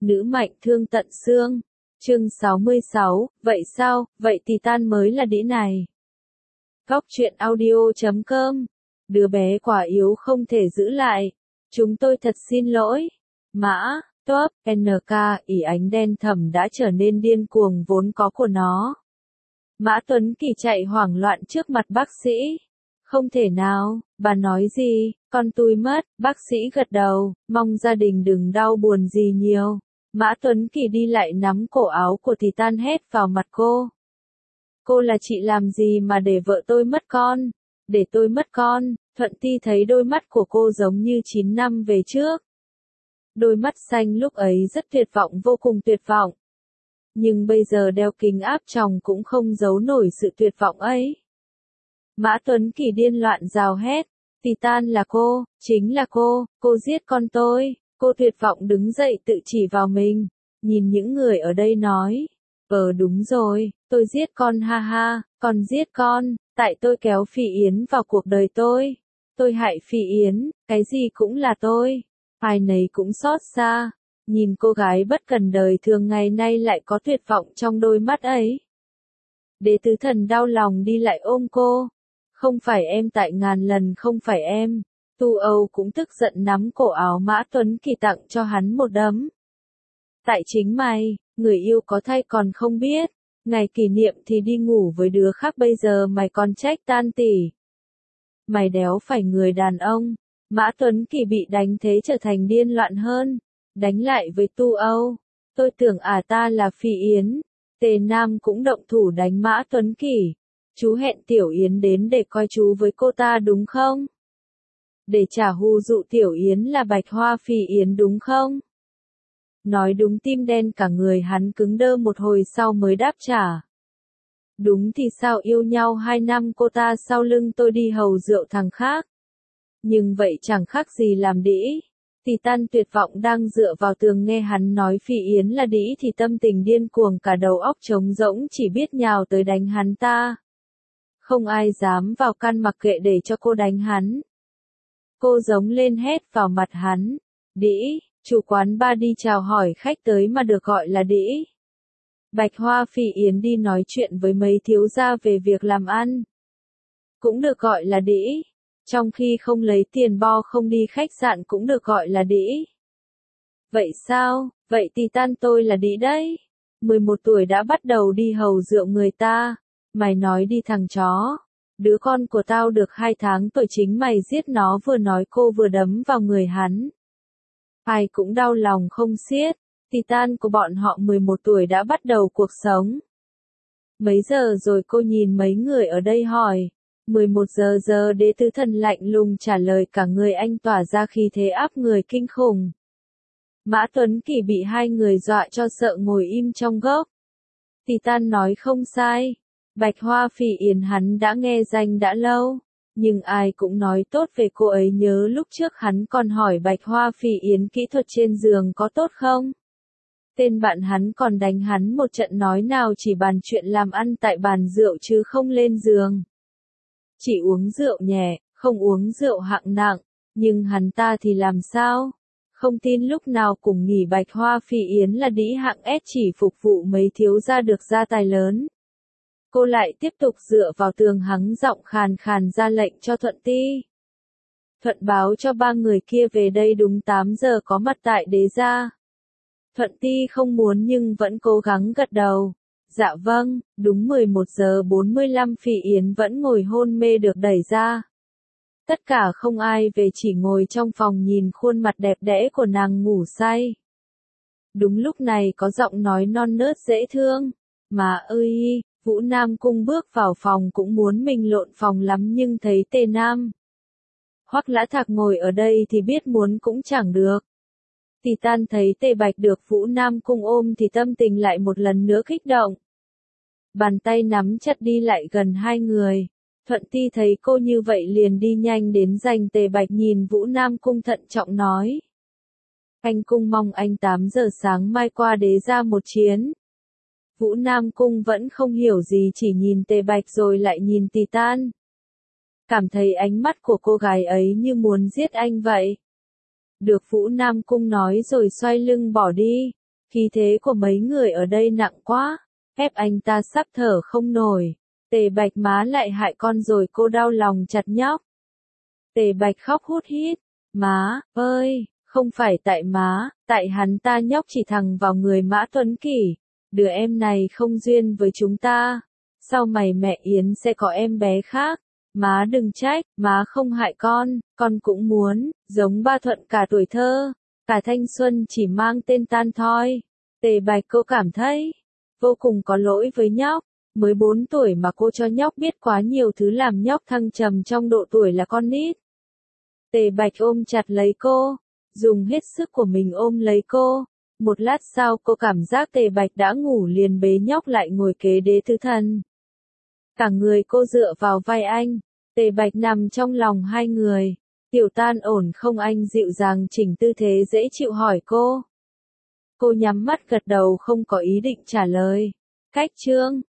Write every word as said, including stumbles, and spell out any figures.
Nữ mạnh thương tận xương. Chương sáu mươi sáu, vậy sao, vậy Titan mới là đĩ này. Góc truyện audio chấm com. Đứa bé quả yếu không thể giữ lại. Chúng tôi thật xin lỗi. Mã, Top, en ca, ỉ ánh đen thẳm đã trở nên điên cuồng vốn có của nó. Mã Tuấn Kỳ chạy hoảng loạn trước mặt bác sĩ. Không thể nào, bà nói gì, con tôi mất, bác sĩ gật đầu, mong gia đình đừng đau buồn gì nhiều. Mã Tuấn Kỳ đi lại nắm cổ áo của Titan hét vào mặt cô. Cô là chị làm gì mà để vợ tôi mất con? Để tôi mất con, Thuận Ti thấy đôi mắt của cô giống như chín năm về trước. Đôi mắt xanh lúc ấy rất tuyệt vọng, vô cùng tuyệt vọng. Nhưng bây giờ đeo kính áp tròng cũng không giấu nổi sự tuyệt vọng ấy. Mã Tuấn Kỳ điên loạn rào hét. Titan là cô, chính là cô, cô giết con tôi. Cô tuyệt vọng đứng dậy tự chỉ vào mình. Nhìn những người ở đây nói. Ờ đúng rồi, tôi giết con ha ha, con giết con, tại tôi kéo Phi Yến vào cuộc đời tôi. Tôi hại Phi Yến, cái gì cũng là tôi. Ai nấy cũng xót xa. Nhìn cô gái bất cần đời thường ngày nay lại có tuyệt vọng trong đôi mắt ấy. Đế tứ thần đau lòng đi lại ôm cô. Không phải em, tại ngàn lần không phải em. Tu Âu cũng tức giận nắm cổ áo Mã Tuấn Kỳ tặng cho hắn một đấm. Tại chính mày, người yêu có thai còn không biết. Ngày kỷ niệm thì đi ngủ với đứa khác, bây giờ mày còn trách tan tỉ. Mày đéo phải người đàn ông. Mã Tuấn Kỳ bị đánh thế trở thành điên loạn hơn. Đánh lại với Tu Âu. Tôi tưởng à ta là Phi Yến. Tề Nam cũng động thủ đánh Mã Tuấn Kỳ. Chú hẹn Tiểu Yến đến để coi chú với cô ta đúng không? Để trả hù dụ Tiểu Yến là Bạch Hoa Phi Yến đúng không? Nói đúng, tim đen cả người hắn cứng đơ một hồi sau mới đáp trả. Đúng thì sao, yêu nhau hai năm cô ta sau lưng tôi đi hầu rượu thằng khác. Nhưng vậy chẳng khác gì làm đĩ. Titan tuyệt vọng đang dựa vào tường nghe hắn nói Phi Yến là đĩ thì tâm tình điên cuồng, cả đầu óc trống rỗng, chỉ biết nhào tới đánh hắn ta. Không ai dám vào can mặc kệ để cho cô đánh hắn. Cô giống lên hét vào mặt hắn. Đĩ, chủ quán ba đi chào hỏi khách tới mà được gọi là đĩ. Bạch Hoa Phi Yến đi nói chuyện với mấy thiếu gia về việc làm ăn. Cũng được gọi là đĩ. Trong khi không lấy tiền bo không đi khách sạn cũng được gọi là đĩ. Vậy sao, vậy Titan tôi là đĩ đấy. mười một tuổi đã bắt đầu đi hầu rượu người ta. Mày nói đi thằng chó. Đứa con của tao được hai tháng tuổi chính mày giết nó, vừa nói cô vừa đấm vào người hắn. Ai cũng đau lòng không xiết. Titan của bọn họ mười một tuổi đã bắt đầu cuộc sống. Mấy giờ rồi cô nhìn mấy người ở đây hỏi. mười một giờ giờ Đế tứ thần lạnh lùng trả lời, cả người anh tỏa ra khí thế áp người kinh khủng. Mã Tuấn Kỳ bị hai người dọa cho sợ ngồi im trong góc. Titan nói không sai. Bạch Hoa Phi Yến hắn đã nghe danh đã lâu. Nhưng ai cũng nói tốt về cô ấy, nhớ lúc trước hắn còn hỏi Bạch Hoa Phi Yến kỹ thuật trên giường có tốt không? Tên bạn hắn còn đánh hắn một trận nói nào chỉ bàn chuyện làm ăn tại bàn rượu chứ không lên giường. Chỉ uống rượu nhẹ, không uống rượu hạng nặng, nhưng hắn ta thì làm sao? Không tin lúc nào cùng nghỉ Bạch Hoa Phi Yến là đĩ hạng S chỉ phục vụ mấy thiếu gia được gia tài lớn. Cô lại tiếp tục dựa vào tường hắng giọng khàn khàn ra lệnh cho Thuận Ti. Thuận báo cho ba người kia về đây đúng tám giờ có mặt tại Đế gia. Thuận Ti không muốn nhưng vẫn cố gắng gật đầu. Dạ vâng, đúng mười một giờ bốn mươi lăm Phi Yến vẫn ngồi hôn mê được đẩy ra. Tất cả không ai về, chỉ ngồi trong phòng nhìn khuôn mặt đẹp đẽ của nàng ngủ say. Đúng lúc này có giọng nói non nớt dễ thương. Mà ơi, Vũ Nam Cung bước vào phòng cũng muốn mình lộn phòng lắm nhưng thấy Tề Nam Hoắc Lã Thạc ngồi ở đây thì biết muốn cũng chẳng được. Titan thấy Tề Bạch được Vũ Nam Cung ôm thì tâm tình lại một lần nữa kích động. Bàn tay nắm chặt đi lại gần hai người. Thuận Ti thấy cô như vậy liền đi nhanh đến giành Tề Bạch, nhìn Vũ Nam Cung thận trọng nói. Anh Cung mong anh tám giờ sáng mai qua Đế gia một chuyến. Vũ Nam Cung vẫn không hiểu gì, chỉ nhìn Tề Bạch rồi lại nhìn Titan. Cảm thấy ánh mắt của cô gái ấy như muốn giết anh vậy. Được Vũ Nam Cung nói rồi xoay lưng bỏ đi. Khí thế của mấy người ở đây nặng quá, ép anh ta sắp thở không nổi. Tề Bạch má lại hại con rồi, cô đau lòng chặt nhóc. Tề Bạch khóc hút hít. Má, ơi, không phải tại má, tại hắn ta nhóc chỉ thẳng vào người Mã Tuấn Kỷ. Đứa em này không duyên với chúng ta. Sau mày mẹ Yến sẽ có em bé khác. Má đừng trách, má không hại con, con cũng muốn, giống ba Thuận cả tuổi thơ, cả thanh xuân chỉ mang tên tan thôi. Tề Bạch cô cảm thấy vô cùng có lỗi với nhóc, mới bốn tuổi mà cô cho nhóc biết quá nhiều thứ làm nhóc thăng trầm trong độ tuổi là con nít. Tề Bạch ôm chặt lấy cô, dùng hết sức của mình ôm lấy cô. Một lát sau cô cảm giác Tề Bạch đã ngủ liền bế nhóc lại ngồi kế đế tứ thần. Cả người cô dựa vào vai anh, Tề Bạch nằm trong lòng hai người. Tiểu Tan ổn không, anh dịu dàng chỉnh tư thế dễ chịu hỏi cô. Cô nhắm mắt gật đầu không có ý định trả lời. Cách chương